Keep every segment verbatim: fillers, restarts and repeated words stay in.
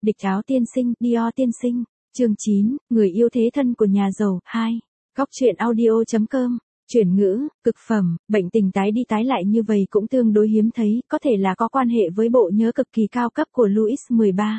Địch áo tiên sinh, Dior tiên sinh. Chương chín, người yêu thế thân của nhà giàu, hai. Góc truyện audio chấm com. Chuyển ngữ, cực phẩm, bệnh tình tái đi tái lại như vậy cũng tương đối hiếm thấy, có thể là có quan hệ với bộ nhớ cực kỳ cao cấp của Louis mười ba.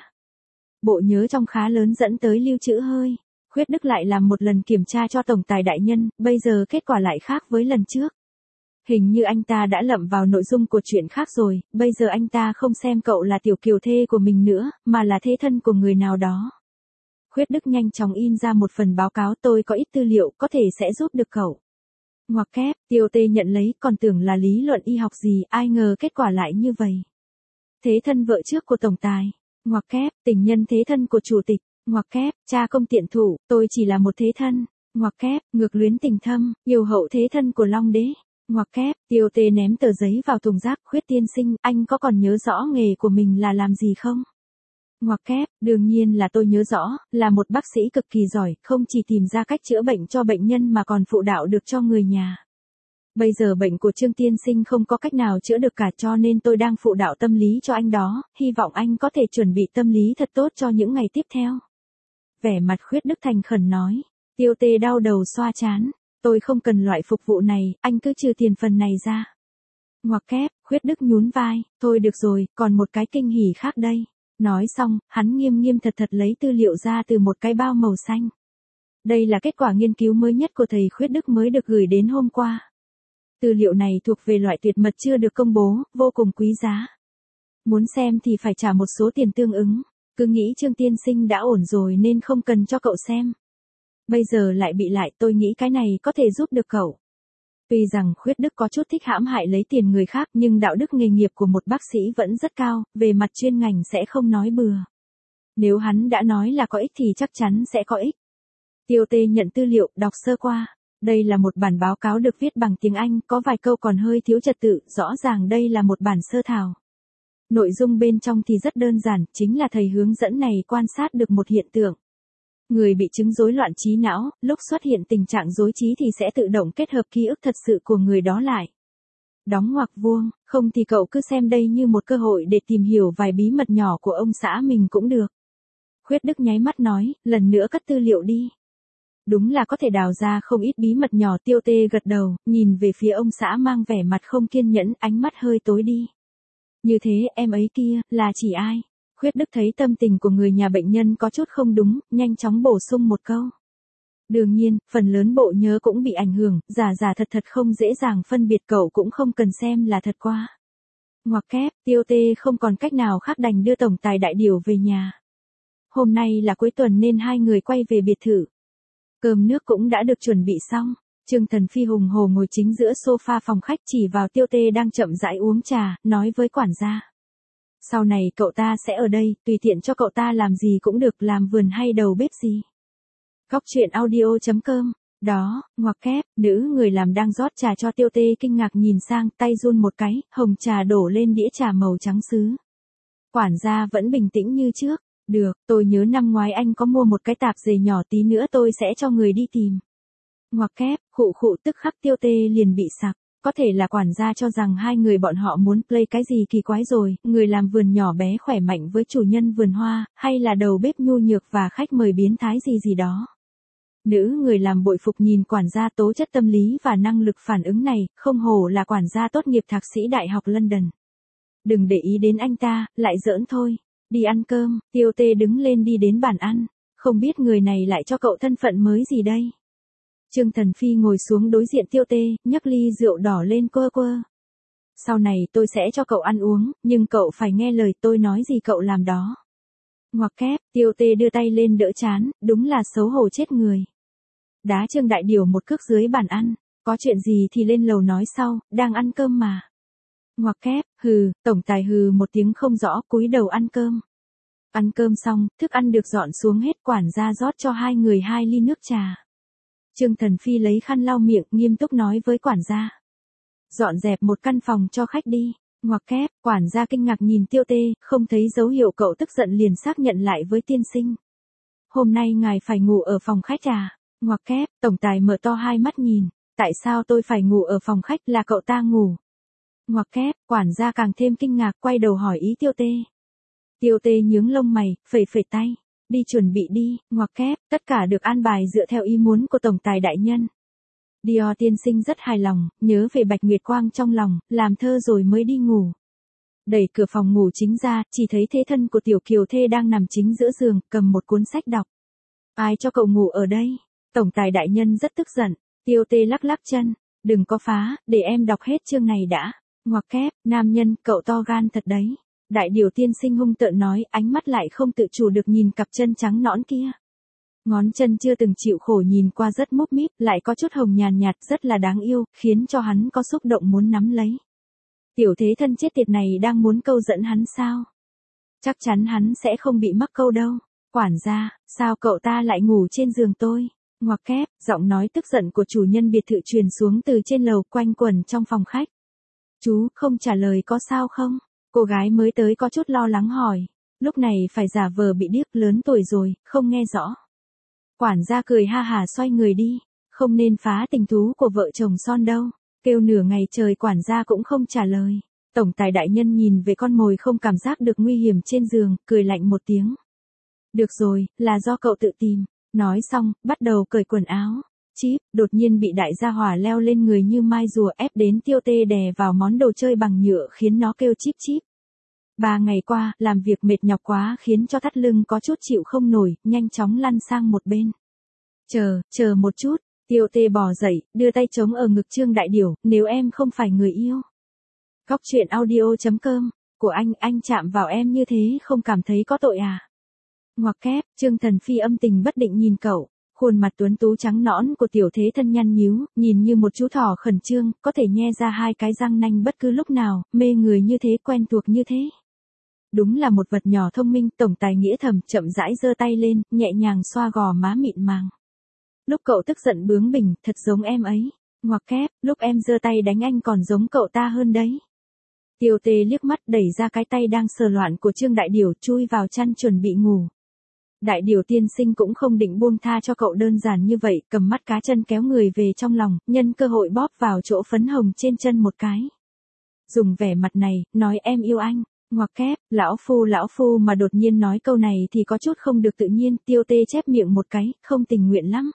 Bộ nhớ trong khá lớn dẫn tới lưu trữ hơi. Khuyết Đức lại làm một lần kiểm tra cho tổng tài đại nhân, bây giờ kết quả lại khác với lần trước. Hình như anh ta đã lậm vào nội dung của chuyện khác rồi, bây giờ anh ta không xem cậu là tiểu kiều thê của mình nữa, mà là thế thân của người nào đó. Khuyết Đức nhanh chóng in ra một phần báo cáo, tôi có ít tư liệu, có thể sẽ giúp được cậu. Ngoặc kép, Tiêu Tê nhận lấy, còn tưởng là lý luận y học gì, ai ngờ kết quả lại như vậy. Thế thân vợ trước của tổng tài. Ngoặc kép, tình nhân thế thân của chủ tịch. Ngoặc kép, cha công tiện thủ, tôi chỉ là một thế thân. Ngoặc kép, ngược luyến tình thâm, yêu hậu thế thân của Long Đế. Ngoặc kép, Tiêu Tê ném tờ giấy vào thùng rác. Khuyết tiên sinh, anh có còn nhớ rõ nghề của mình là làm gì không? Ngoặc kép, đương nhiên là tôi nhớ rõ, là một bác sĩ cực kỳ giỏi, không chỉ tìm ra cách chữa bệnh cho bệnh nhân mà còn phụ đạo được cho người nhà. Bây giờ bệnh của Trương tiên sinh không có cách nào chữa được cả, cho nên tôi đang phụ đạo tâm lý cho anh đó, hy vọng anh có thể chuẩn bị tâm lý thật tốt cho những ngày tiếp theo. Vẻ mặt Khuyết Đức thành khẩn nói. Tiêu Tê đau đầu xoa trán, tôi không cần loại phục vụ này, anh cứ trừ tiền phần này ra. Ngoặc kép, Khuyết Đức nhún vai, thôi được rồi, còn một cái kinh hỉ khác đây. Nói xong, hắn nghiêm nghiêm thật thật lấy tư liệu ra từ một cái bao màu xanh. Đây là kết quả nghiên cứu mới nhất của thầy Khuyết Đức mới được gửi đến hôm qua. Tư liệu này thuộc về loại tuyệt mật chưa được công bố, vô cùng quý giá. Muốn xem thì phải trả một số tiền tương ứng, cứ nghĩ Trương tiên sinh đã ổn rồi nên không cần cho cậu xem. Bây giờ lại bị lại, tôi nghĩ cái này có thể giúp được cậu. Tuy rằng Khuyết Đức có chút thích hãm hại lấy tiền người khác, nhưng đạo đức nghề nghiệp của một bác sĩ vẫn rất cao, về mặt chuyên ngành sẽ không nói bừa. Nếu hắn đã nói là có ích thì chắc chắn sẽ có ích. Tiêu Tê nhận tư liệu, đọc sơ qua. Đây là một bản báo cáo được viết bằng tiếng Anh, có vài câu còn hơi thiếu trật tự, rõ ràng đây là một bản sơ thảo. Nội dung bên trong thì rất đơn giản, chính là thầy hướng dẫn này quan sát được một hiện tượng. Người bị chứng rối loạn trí não, lúc xuất hiện tình trạng rối trí thì sẽ tự động kết hợp ký ức thật sự của người đó lại. Đóng ngoặc vuông, không thì cậu cứ xem đây như một cơ hội để tìm hiểu vài bí mật nhỏ của ông xã mình cũng được. Khuyết Đức nháy mắt nói, lần nữa cất tư liệu đi. Đúng là có thể đào ra không ít bí mật nhỏ. Tiêu Tê gật đầu, nhìn về phía ông xã mang vẻ mặt không kiên nhẫn, ánh mắt hơi tối đi. Như thế, em ấy kia, là chỉ ai? Khuyết Đức thấy tâm tình của người nhà bệnh nhân có chút không đúng, nhanh chóng bổ sung một câu. Đương nhiên, phần lớn bộ nhớ cũng bị ảnh hưởng, giả giả thật thật không dễ dàng phân biệt, cậu cũng không cần xem là thật quá. Ngoặc kép, Tiêu Tê không còn cách nào khác đành đưa tổng tài đại điểu về nhà. Hôm nay là cuối tuần nên hai người quay về biệt thự. Cơm nước cũng đã được chuẩn bị xong. Trương Thần Phi hùng hổ ngồi chính giữa sofa phòng khách, chỉ vào Tiêu Tê đang chậm rãi uống trà, nói với quản gia. Sau này cậu ta sẽ ở đây, tùy tiện cho cậu ta làm gì cũng được, làm vườn hay đầu bếp gì. Góc truyện audio chấm com. Đó, ngoặc kép, nữ người làm đang rót trà cho Tiêu Tê kinh ngạc nhìn sang, tay run một cái, hồng trà đổ lên đĩa trà màu trắng sứ. Quản gia vẫn bình tĩnh như trước. Được, tôi nhớ năm ngoái anh có mua một cái tạp dề nhỏ, tí nữa tôi sẽ cho người đi tìm. Ngoặc kép, khụ khụ, tức khắc Tiêu Tê liền bị sặc. Có thể là quản gia cho rằng hai người bọn họ muốn play cái gì kỳ quái rồi, người làm vườn nhỏ bé khỏe mạnh với chủ nhân vườn hoa, hay là đầu bếp nhu nhược và khách mời biến thái gì gì đó. Nữ người làm bội phục nhìn quản gia, tố chất tâm lý và năng lực phản ứng này, không hổ là quản gia tốt nghiệp thạc sĩ Đại học London. Đừng để ý đến anh ta, lại giỡn thôi. Đi ăn cơm. Tiêu Tê đứng lên đi đến bàn ăn. Không biết người này lại cho cậu thân phận mới gì đây? Trương Thần Phi ngồi xuống đối diện Tiêu Tê, nhấc ly rượu đỏ lên quơ quơ. Sau này tôi sẽ cho cậu ăn uống, nhưng cậu phải nghe lời tôi nói gì cậu làm đó. Ngoặc kép, Tiêu Tê đưa tay lên đỡ chán, đúng là xấu hổ chết người. Đá Trương đại điểu một cước dưới bàn ăn, có chuyện gì thì lên lầu nói sau, đang ăn cơm mà. Ngoặc kép, hừ, tổng tài hừ một tiếng không rõ, cúi đầu ăn cơm. Ăn cơm xong, thức ăn được dọn xuống hết, quản gia rót cho hai người hai ly nước trà. Trương Thần Phi lấy khăn lau miệng, nghiêm túc nói với quản gia. Dọn dẹp một căn phòng cho khách đi. Ngoặc kép, quản gia kinh ngạc nhìn Tiêu Tê, không thấy dấu hiệu cậu tức giận liền xác nhận lại với tiên sinh. Hôm nay ngài phải ngủ ở phòng khách à? Ngoặc kép, tổng tài mở to hai mắt nhìn. Tại sao tôi phải ngủ ở phòng khách, là cậu ta ngủ? Ngoặc kép, quản gia càng thêm kinh ngạc, quay đầu hỏi ý Tiêu Tê. Tiêu Tê nhướng lông mày, phẩy phẩy tay. Đi chuẩn bị đi, ngoặc kép, tất cả được an bài dựa theo ý muốn của tổng tài đại nhân. Dior tiên sinh rất hài lòng, nhớ về Bạch Nguyệt Quang trong lòng, làm thơ rồi mới đi ngủ. Đẩy cửa phòng ngủ chính ra, chỉ thấy thế thân của Tiểu Kiều Thê đang nằm chính giữa giường, cầm một cuốn sách đọc. Ai cho cậu ngủ ở đây? Tổng tài đại nhân rất tức giận. Tiêu Tê lắc lắc chân. Đừng có phá, để em đọc hết chương này đã. Ngoặc kép, nam nhân, cậu to gan thật đấy. Đại điều tiên sinh hung tợn nói, ánh mắt lại không tự chủ được nhìn cặp chân trắng nõn kia. Ngón chân chưa từng chịu khổ nhìn qua rất múp míp, lại có chút hồng nhàn nhạt, rất là đáng yêu, khiến cho hắn có xúc động muốn nắm lấy. Tiểu thế thân chết tiệt này đang muốn câu dẫn hắn sao? Chắc chắn hắn sẽ không bị mắc câu đâu. Quản gia, sao cậu ta lại ngủ trên giường tôi? Ngoặc kép, giọng nói tức giận của chủ nhân biệt thự truyền xuống từ trên lầu quanh quẩn trong phòng khách. Chú, không trả lời có sao không? Cô gái mới tới có chút lo lắng hỏi. Lúc này phải giả vờ bị điếc, lớn tuổi rồi, không nghe rõ. Quản gia cười ha hà xoay người đi. Không nên phá tình thú của vợ chồng son đâu. Kêu nửa ngày trời quản gia cũng không trả lời. Tổng tài đại nhân nhìn về con mồi không cảm giác được nguy hiểm trên giường, cười lạnh một tiếng. Được rồi, là do cậu tự tìm. Nói xong, bắt đầu cởi quần áo. Chíp, đột nhiên bị đại gia hỏa leo lên người như mai rùa ép đến Tiêu Tê đè vào món đồ chơi bằng nhựa khiến nó kêu chíp chíp. Ba ngày qua, làm việc mệt nhọc quá khiến cho thắt lưng có chút chịu không nổi, nhanh chóng lăn sang một bên. Chờ, chờ một chút. Tiêu Tê bò dậy, đưa tay chống ở ngực Trương Đại Điểu, nếu em không phải người yêu. Góc truyện audio chấm com, của anh, anh chạm vào em như thế không cảm thấy có tội à? Ngoặc kép, Trương Thần Phi âm tình bất định nhìn cậu, khuôn mặt tuấn tú trắng nõn của tiểu thế thân nhăn nhíu, nhìn như một chú thỏ khẩn trương, có thể nhe ra hai cái răng nanh bất cứ lúc nào, mê người như thế, quen thuộc như thế. Đúng là một vật nhỏ thông minh, tổng tài nghĩa thầm, chậm rãi giơ tay lên, nhẹ nhàng xoa gò má mịn màng. Lúc cậu tức giận bướng bỉnh, thật giống em ấy. Ngoặc kép, lúc em giơ tay đánh anh còn giống cậu ta hơn đấy. Tiêu Tê liếc mắt đẩy ra cái tay đang sờ loạn của Trương Đại Điểu, chui vào chăn chuẩn bị ngủ. Đại Điểu tiên sinh cũng không định buông tha cho cậu đơn giản như vậy, cầm mắt cá chân kéo người về trong lòng, nhân cơ hội bóp vào chỗ phấn hồng trên chân một cái. Dùng vẻ mặt này, nói em yêu anh. Ngoặc kép, lão phu lão phu mà đột nhiên nói câu này thì có chút không được tự nhiên, Tiêu Tê chép miệng một cái, không tình nguyện lắm.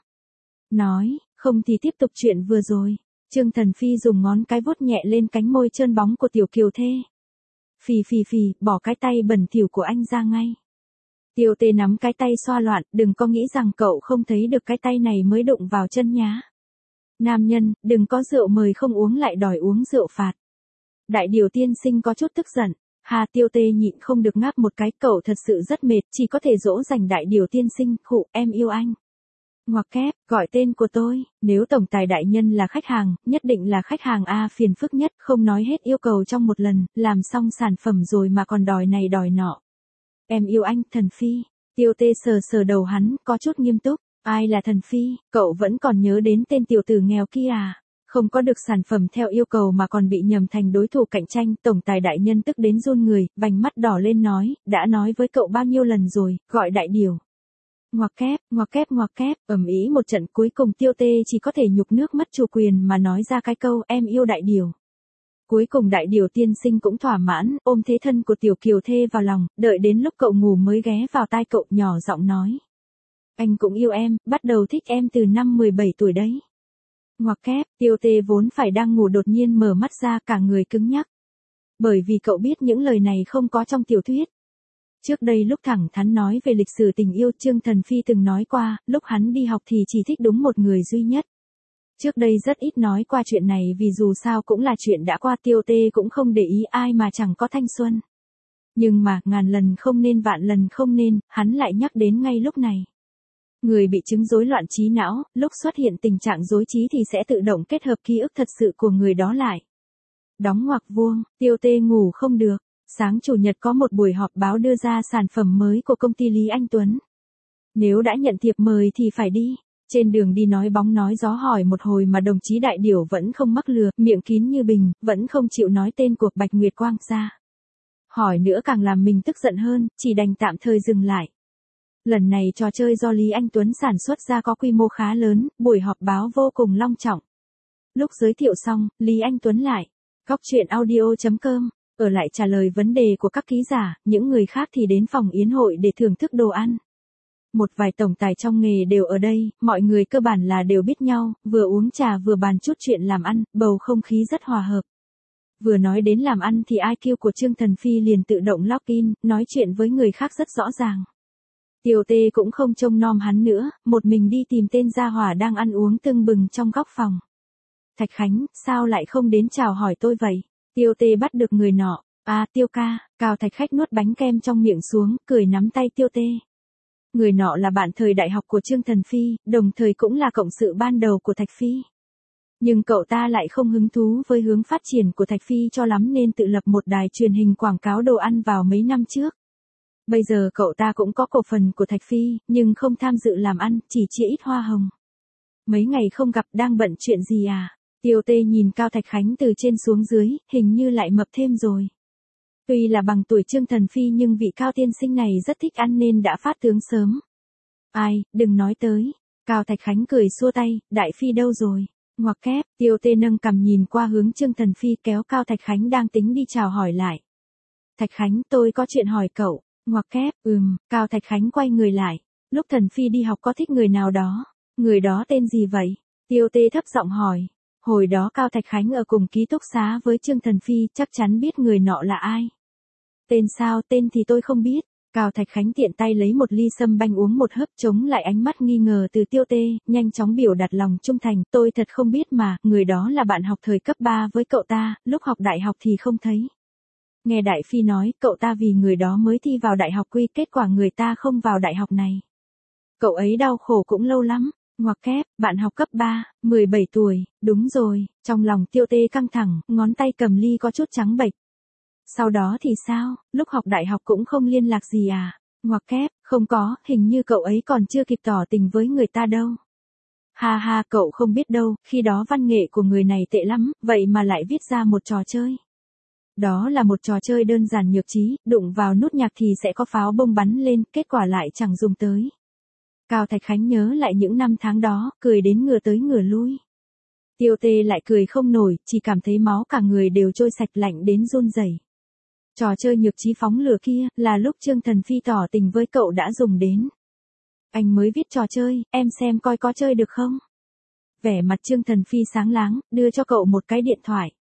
Nói, không thì tiếp tục chuyện vừa rồi. Trương Thần Phi dùng ngón cái vuốt nhẹ lên cánh môi trơn bóng của Tiểu Kiều Thê. Phì phì phì, bỏ cái tay bẩn thỉu của anh ra ngay. Tiêu Tê nắm cái tay xoa loạn, đừng có nghĩ rằng cậu không thấy được cái tay này mới đụng vào chân nhá. Nam nhân, đừng có rượu mời không uống lại đòi uống rượu phạt. Đại Điều tiên sinh có chút tức giận. Hà, Tiêu Tê nhịn không được ngáp một cái, cậu thật sự rất mệt, chỉ có thể dỗ dành Đại Điều tiên sinh, khụ, em yêu anh. Ngoặc kép, gọi tên của tôi, nếu tổng tài đại nhân là khách hàng, nhất định là khách hàng A phiền phức nhất, không nói hết yêu cầu trong một lần, làm xong sản phẩm rồi mà còn đòi này đòi nọ. Em yêu anh, Thần Phi. Tiêu Tê sờ sờ đầu hắn, có chút nghiêm túc. Ai là Thần Phi, cậu vẫn còn nhớ đến tên tiểu tử nghèo kia à? Không có được sản phẩm theo yêu cầu mà còn bị nhầm thành đối thủ cạnh tranh, tổng tài đại nhân tức đến run người, vành mắt đỏ lên nói, đã nói với cậu bao nhiêu lần rồi, gọi Đại Điều. Ngoặc kép, ngoặc kép ngoặc kép, ầm ĩ một trận cuối cùng Tiêu Tê chỉ có thể nhục nước mất chủ quyền mà nói ra cái câu em yêu Đại Điều. Cuối cùng Đại Điều tiên sinh cũng thỏa mãn, ôm thế thân của Tiểu Kiều Thê vào lòng, đợi đến lúc cậu ngủ mới ghé vào tai cậu nhỏ giọng nói. Anh cũng yêu em, bắt đầu thích em từ năm mười bảy tuổi đấy. Ngoặc kép, Tiêu Tê vốn phải đang ngủ đột nhiên mở mắt ra cả người cứng nhắc. Bởi vì cậu biết những lời này không có trong tiểu thuyết. Trước đây lúc thẳng thắn nói về lịch sử tình yêu, Trương Thần Phi từng nói qua, lúc hắn đi học thì chỉ thích đúng một người duy nhất. Trước đây rất ít nói qua chuyện này vì dù sao cũng là chuyện đã qua, Tiêu Tê cũng không để ý ai mà chẳng có thanh xuân. Nhưng mà, ngàn lần không nên vạn lần không nên, hắn lại nhắc đến ngay lúc này. Người bị chứng rối loạn trí não, lúc xuất hiện tình trạng rối trí thì sẽ tự động kết hợp ký ức thật sự của người đó lại. Đóng ngoặc vuông, Tiêu Tê ngủ không được. Sáng chủ nhật có một buổi họp báo đưa ra sản phẩm mới của công ty Lý Anh Tuấn. Nếu đã nhận thiệp mời thì phải đi. Trên đường đi nói bóng nói gió hỏi một hồi mà đồng chí Đại Điểu vẫn không mắc lừa, miệng kín như bình, vẫn không chịu nói tên của Bạch Nguyệt Quang ra. Hỏi nữa càng làm mình tức giận hơn, chỉ đành tạm thời dừng lại. Lần này trò chơi do Lý Anh Tuấn sản xuất ra có quy mô khá lớn, buổi họp báo vô cùng long trọng. Lúc giới thiệu xong, Lý Anh Tuấn lại. Góc truyện audio chấm com ở lại trả lời vấn đề của các ký giả, những người khác thì đến phòng yến hội để thưởng thức đồ ăn. Một vài tổng tài trong nghề đều ở đây, mọi người cơ bản là đều biết nhau, vừa uống trà vừa bàn chút chuyện làm ăn, bầu không khí rất hòa hợp. Vừa nói đến làm ăn thì i kiu của Trương Thần Phi liền tự động login, nói chuyện với người khác rất rõ ràng. Tiêu Tê cũng không trông nom hắn nữa, một mình đi tìm tên gia hỏa đang ăn uống tưng bừng trong góc phòng. Thạch Khánh, sao lại không đến chào hỏi tôi vậy? Tiêu Tê bắt được người nọ. À, Tiêu ca, Cao Thạch Khách nuốt bánh kem trong miệng xuống, cười nắm tay Tiêu Tê. Người nọ là bạn thời đại học của Trương Thần Phi, đồng thời cũng là cộng sự ban đầu của Thạch Phi. Nhưng cậu ta lại không hứng thú với hướng phát triển của Thạch Phi cho lắm nên tự lập một đài truyền hình quảng cáo đồ ăn vào mấy năm trước. Bây giờ cậu ta cũng có cổ phần của Thạch Phi, nhưng không tham dự làm ăn, chỉ chia ít hoa hồng. Mấy ngày không gặp đang bận chuyện gì à? Tiêu Tê nhìn Cao Thạch Khánh từ trên xuống dưới, hình như lại mập thêm rồi. Tuy là bằng tuổi Trương Thần Phi nhưng vị Cao tiên sinh này rất thích ăn nên đã phát tướng sớm. Ai, đừng nói tới. Cao Thạch Khánh cười xua tay, Đại Phi đâu rồi? Ngoặc kép, Tiêu Tê nâng cằm nhìn qua hướng Trương Thần Phi kéo Cao Thạch Khánh đang tính đi chào hỏi lại. Thạch Khánh, tôi có chuyện hỏi cậu. Ngoặc kép, ừm, Cao Thạch Khánh quay người lại. Lúc Thần Phi đi học có thích người nào đó? Người đó tên gì vậy? Tiêu Tê thấp giọng hỏi. Hồi đó Cao Thạch Khánh ở cùng ký túc xá với Trương Thần Phi, chắc chắn biết người nọ là ai. Tên sao? Tên thì tôi không biết. Cao Thạch Khánh tiện tay lấy một ly sâm banh uống một hớp chống lại ánh mắt nghi ngờ từ Tiêu Tê, nhanh chóng biểu đạt lòng trung thành. Tôi thật không biết mà, người đó là bạn học thời cấp ba với cậu ta, lúc học đại học thì không thấy. Nghe Đại Phi nói, cậu ta vì người đó mới thi vào đại học quy, kết quả người ta không vào đại học này. Cậu ấy đau khổ cũng lâu lắm. Ngoặc kép, bạn học cấp ba, mười bảy tuổi, đúng rồi, trong lòng Tiêu Tê căng thẳng, ngón tay cầm ly có chút trắng bệch. Sau đó thì sao, lúc học đại học cũng không liên lạc gì à? Ngoặc kép, không có, hình như cậu ấy còn chưa kịp tỏ tình với người ta đâu. Ha ha, cậu không biết đâu, khi đó văn nghệ của người này tệ lắm, vậy mà lại viết ra một trò chơi. Đó là một trò chơi đơn giản nhược trí, đụng vào nút nhạc thì sẽ có pháo bông bắn lên, kết quả lại chẳng dùng tới. Cao Thạch Khánh nhớ lại những năm tháng đó, cười đến ngửa tới ngửa lui. Tiêu Tê lại cười không nổi, chỉ cảm thấy máu cả người đều trôi sạch lạnh đến run rẩy. Trò chơi nhược trí phóng lửa kia, là lúc Trương Thần Phi tỏ tình với cậu đã dùng đến. Anh mới viết trò chơi, em xem coi có chơi được không? Vẻ mặt Trương Thần Phi sáng láng, đưa cho cậu một cái điện thoại.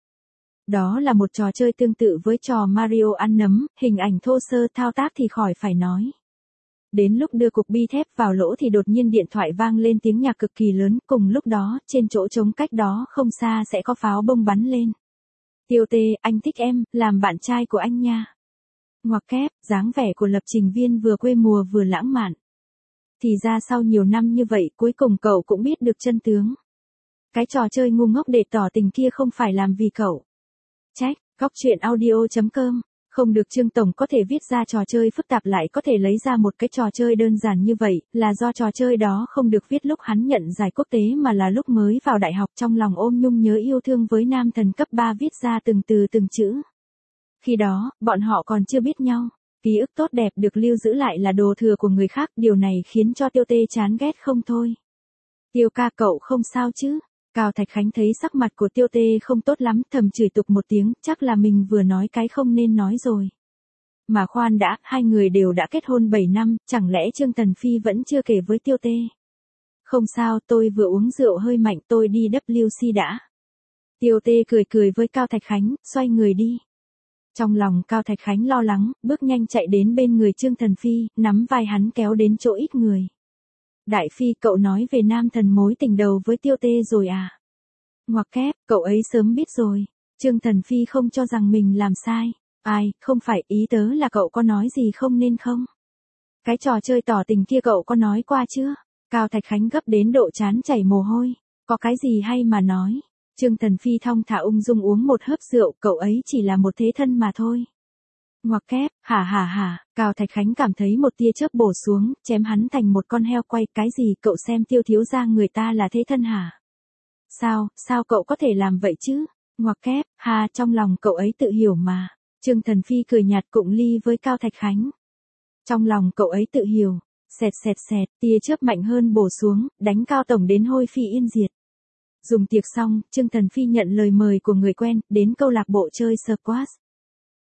Đó là một trò chơi tương tự với trò Mario ăn nấm, hình ảnh thô sơ, thao tác thì khỏi phải nói. Đến lúc đưa cục bi thép vào lỗ thì đột nhiên điện thoại vang lên tiếng nhạc cực kỳ lớn, cùng lúc đó, trên chỗ trống cách đó không xa sẽ có pháo bông bắn lên. Tiêu Tê, anh thích em, làm bạn trai của anh nha. Ngoặc kép, dáng vẻ của lập trình viên vừa quê mùa vừa lãng mạn. Thì ra sau nhiều năm như vậy cuối cùng cậu cũng biết được chân tướng. Cái trò chơi ngu ngốc để tỏ tình kia không phải làm vì cậu. Trách, góc truyện audio chấm com. Không được Trương Tổng có thể viết ra trò chơi phức tạp lại có thể lấy ra một cái trò chơi đơn giản như vậy, là do trò chơi đó không được viết lúc hắn nhận giải quốc tế mà là lúc mới vào đại học, trong lòng ôm nhung nhớ yêu thương với nam thần cấp ba viết ra từng từ từng chữ. Khi đó, bọn họ còn chưa biết nhau. Ký ức tốt đẹp được lưu giữ lại là đồ thừa của người khác, điều này khiến cho Tiêu Tê chán ghét không thôi. Tiêu ca, cậu không sao chứ? Cao Thạch Khánh thấy sắc mặt của Tiêu Tê không tốt lắm, thầm chửi tục một tiếng, chắc là mình vừa nói cái không nên nói rồi. Mà khoan đã, hai người đều đã kết hôn bảy năm, chẳng lẽ Trương Thần Phi vẫn chưa kể với Tiêu Tê? Không sao, tôi vừa uống rượu hơi mạnh, tôi đi vê kép xê đã. Tiêu Tê cười cười với Cao Thạch Khánh, xoay người đi. Trong lòng Cao Thạch Khánh lo lắng, bước nhanh chạy đến bên người Trương Thần Phi, nắm vai hắn kéo đến chỗ ít người. Đại Phi, cậu nói về nam thần mối tình đầu với Tiêu Tê rồi à? Ngoặc kép, cậu ấy sớm biết rồi. Trương Thần Phi không cho rằng mình làm sai. Ai, không phải, ý tớ là cậu có nói gì không nên không? Cái trò chơi tỏ tình kia cậu có nói qua chưa? Cao Thạch Khánh gấp đến độ chán chảy mồ hôi. Có cái gì hay mà nói? Trương Thần Phi thong thả ung dung uống một hớp rượu, cậu ấy chỉ là một thế thân mà thôi. Ngoặc kép, hả hả hả, Cao Thạch Khánh cảm thấy một tia chớp bổ xuống, chém hắn thành một con heo quay, cái gì, cậu xem Tiêu thiếu gia người ta là thế thân hả? Sao, sao cậu có thể làm vậy chứ? Ngoặc kép, ha, trong lòng cậu ấy tự hiểu mà. Trương Thần Phi cười nhạt cụng ly với Cao Thạch Khánh. Trong lòng cậu ấy tự hiểu, xẹt xẹt xẹt, tia chớp mạnh hơn bổ xuống, đánh Cao Tổng đến hôi phi yên diệt. Dùng tiệc xong, Trương Thần Phi nhận lời mời của người quen, đến câu lạc bộ chơi squash.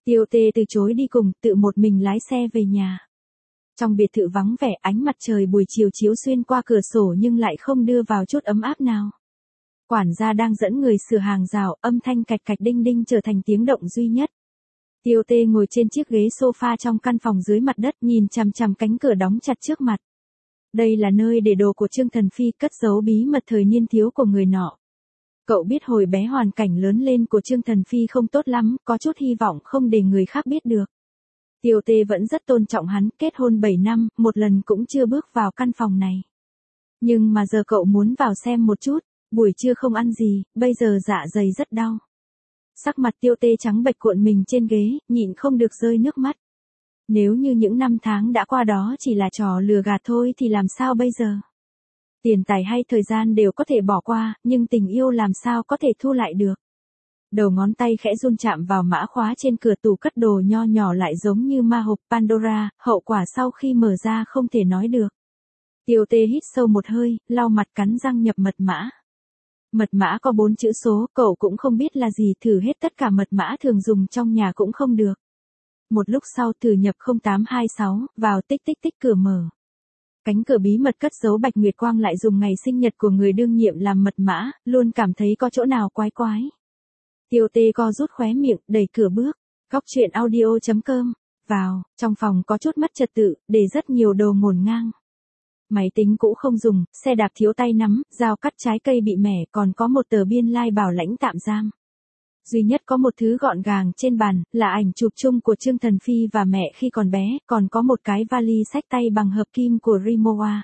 Tiêu Tê từ chối đi cùng, tự một mình lái xe về nhà. Trong biệt thự vắng vẻ, ánh mặt trời buổi chiều chiếu xuyên qua cửa sổ nhưng lại không đưa vào chút ấm áp nào. Quản gia đang dẫn người sửa hàng rào, âm thanh cạch cạch đinh đinh trở thành tiếng động duy nhất. Tiêu Tê ngồi trên chiếc ghế sofa trong căn phòng dưới mặt đất, nhìn chằm chằm cánh cửa đóng chặt trước mặt. Đây là nơi để đồ của Trương Thần Phi, cất giấu bí mật thời niên thiếu của người nọ. Cậu biết hồi bé hoàn cảnh lớn lên của Trương Thần Phi không tốt lắm, có chút hy vọng không để người khác biết được. Tiêu Tê vẫn rất tôn trọng hắn, kết hôn bảy năm, một lần cũng chưa bước vào căn phòng này. Nhưng mà giờ cậu muốn vào xem một chút, buổi trưa không ăn gì, bây giờ dạ dày rất đau. Sắc mặt Tiêu Tê trắng bệch cuộn mình trên ghế, nhịn không được rơi nước mắt. Nếu như những năm tháng đã qua đó chỉ là trò lừa gạt thôi thì làm sao bây giờ? Tiền tài hay thời gian đều có thể bỏ qua, nhưng tình yêu làm sao có thể thu lại được. Đầu ngón tay khẽ run chạm vào mã khóa trên cửa tủ cất đồ nho nhỏ lại giống như ma hộp Pandora, hậu quả sau khi mở ra không thể nói được. Tiêu Tê hít sâu một hơi, lau mặt cắn răng nhập mật mã. Mật mã có bốn chữ số, cậu cũng không biết là gì, thử hết tất cả mật mã thường dùng trong nhà cũng không được. Một lúc sau thử nhập không tám hai sáu, vào tích tích tích cửa mở. Cánh cửa bí mật cất giấu Bạch Nguyệt Quang lại dùng ngày sinh nhật của người đương nhiệm làm mật mã, luôn cảm thấy có chỗ nào quái quái. Tiêu Tê co rút khóe miệng, đẩy cửa bước. Góc truyện audio chấm com. Vào, trong phòng có chút mất trật tự, để rất nhiều đồ ngổn ngang. Máy tính cũ không dùng, xe đạp thiếu tay nắm, dao cắt trái cây bị mẻ, còn có một tờ biên lai bảo lãnh tạm giam. Duy nhất có một thứ gọn gàng trên bàn, là ảnh chụp chung của Trương Thần Phi và mẹ khi còn bé, còn có một cái vali xách tay bằng hợp kim của Rimowa.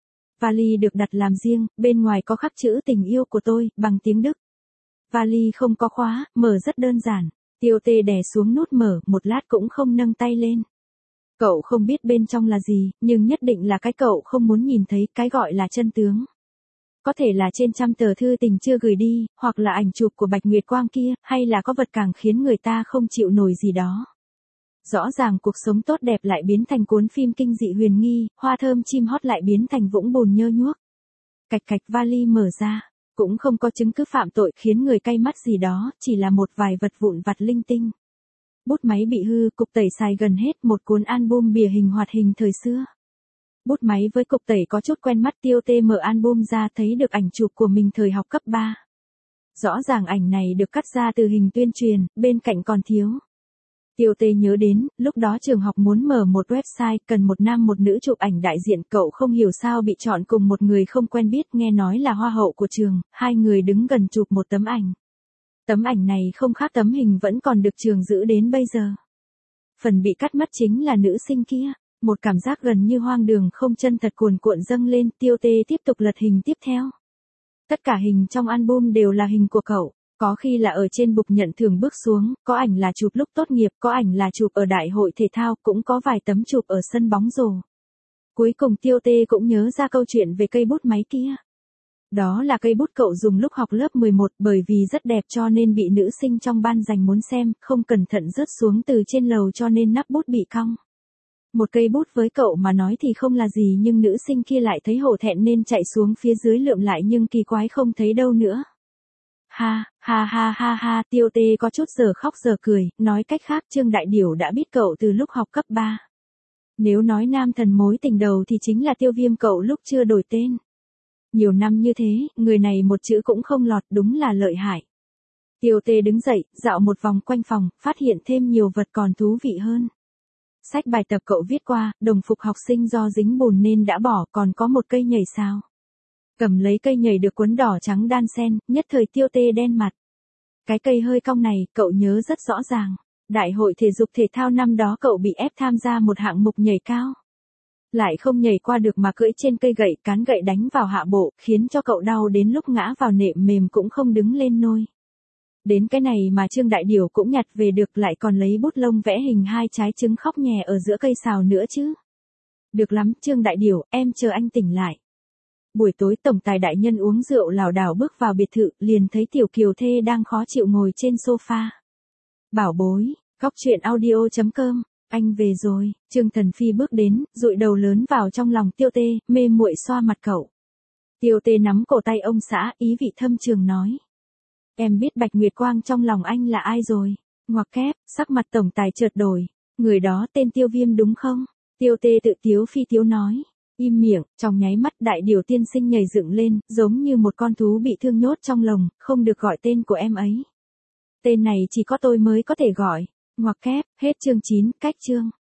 Vali được đặt làm riêng, bên ngoài có khắc chữ tình yêu của tôi, bằng tiếng Đức. Vali không có khóa, mở rất đơn giản. Tiêu Tê đè xuống nút mở, một lát cũng không nâng tay lên. Cậu không biết bên trong là gì, nhưng nhất định là cái cậu không muốn nhìn thấy, cái gọi là chân tướng. Có thể là trên trăm tờ thư tình chưa gửi đi, hoặc là ảnh chụp của Bạch Nguyệt Quang kia, hay là có vật càng khiến người ta không chịu nổi gì đó. Rõ ràng cuộc sống tốt đẹp lại biến thành cuốn phim kinh dị huyền nghi, hoa thơm chim hót lại biến thành vũng bùn nhơ nhuốc. Cạch cạch vali mở ra, cũng không có chứng cứ phạm tội khiến người cay mắt gì đó, chỉ là một vài vật vụn vặt linh tinh. Bút máy bị hư, cục tẩy xài gần hết, một cuốn album bìa hình hoạt hình thời xưa. Bút máy với cục tẩy có chút quen mắt, Tiêu Tê mở album ra thấy được ảnh chụp của mình thời học cấp ba. Rõ ràng ảnh này được cắt ra từ hình tuyên truyền, bên cạnh còn thiếu. Tiêu Tê nhớ đến, lúc đó trường học muốn mở một website, cần một nam một nữ chụp ảnh đại diện, cậu không hiểu sao bị chọn cùng một người không quen biết, nghe nói là hoa hậu của trường, hai người đứng gần chụp một tấm ảnh. Tấm ảnh này không khác tấm hình vẫn còn được trường giữ đến bây giờ. Phần bị cắt mất chính là nữ sinh kia. Một cảm giác gần như hoang đường không chân thật cuồn cuộn dâng lên, Tiêu Tê tiếp tục lật hình tiếp theo. Tất cả hình trong album đều là hình của cậu, có khi là ở trên bục nhận thưởng bước xuống, có ảnh là chụp lúc tốt nghiệp, có ảnh là chụp ở đại hội thể thao, cũng có vài tấm chụp ở sân bóng rổ. Cuối cùng Tiêu Tê cũng nhớ ra câu chuyện về cây bút máy kia. Đó là cây bút cậu dùng lúc học lớp mười một, bởi vì rất đẹp cho nên bị nữ sinh trong ban giành muốn xem, không cẩn thận rớt xuống từ trên lầu cho nên nắp bút bị cong. Một cây bút với cậu mà nói thì không là gì, nhưng nữ sinh kia lại thấy hổ thẹn nên chạy xuống phía dưới lượm lại, nhưng kỳ quái không thấy đâu nữa. Ha, ha ha ha ha, Tiêu Tê có chút giờ khóc giờ cười, nói cách khác Trương Đại Điểu đã biết cậu từ lúc học cấp ba. Nếu nói nam thần mối tình đầu thì chính là Tiêu Viêm cậu lúc chưa đổi tên. Nhiều năm như thế, người này một chữ cũng không lọt, đúng là lợi hại. Tiêu Tê đứng dậy, dạo một vòng quanh phòng, phát hiện thêm nhiều vật còn thú vị hơn. Sách bài tập cậu viết qua, đồng phục học sinh do dính bùn nên đã bỏ, còn có một cây nhảy sao. Cầm lấy cây nhảy được quấn đỏ trắng đan xen, nhất thời Tiêu Tê đen mặt. Cái cây hơi cong này, cậu nhớ rất rõ ràng. Đại hội thể dục thể thao năm đó cậu bị ép tham gia một hạng mục nhảy cao. Lại không nhảy qua được mà cưỡi trên cây gậy, cán gậy đánh vào hạ bộ, khiến cho cậu đau đến lúc ngã vào nệm mềm cũng không đứng lên nôi. Đến cái này mà Trương Đại Điểu cũng nhặt về được, lại còn lấy bút lông vẽ hình hai trái trứng khóc nhè ở giữa cây sào nữa chứ. Được lắm, Trương Đại Điểu, em chờ anh tỉnh lại. Buổi tối tổng tài đại nhân uống rượu lảo đảo bước vào biệt thự, liền thấy Tiểu Kiều Thê đang khó chịu ngồi trên sofa. Bảo bối, góc truyện audio chấm com, anh về rồi. Trương Thần Phi bước đến, dụi đầu lớn vào trong lòng Tiêu Tê, mê muội xoa mặt cậu. Tiêu Tê nắm cổ tay ông xã, ý vị thâm trường nói. Em biết Bạch Nguyệt Quang trong lòng anh là ai rồi. Ngoặc kép, sắc mặt tổng tài chợt đổi. Người đó tên Tiêu Viêm đúng không? Tiêu Tê tự tiếu phi tiếu nói. Im miệng, trong nháy mắt đại điều tiên sinh nhảy dựng lên, giống như một con thú bị thương nhốt trong lồng, không được gọi tên của em ấy. Tên này chỉ có tôi mới có thể gọi. Ngoặc kép, hết chương chín, cách chương.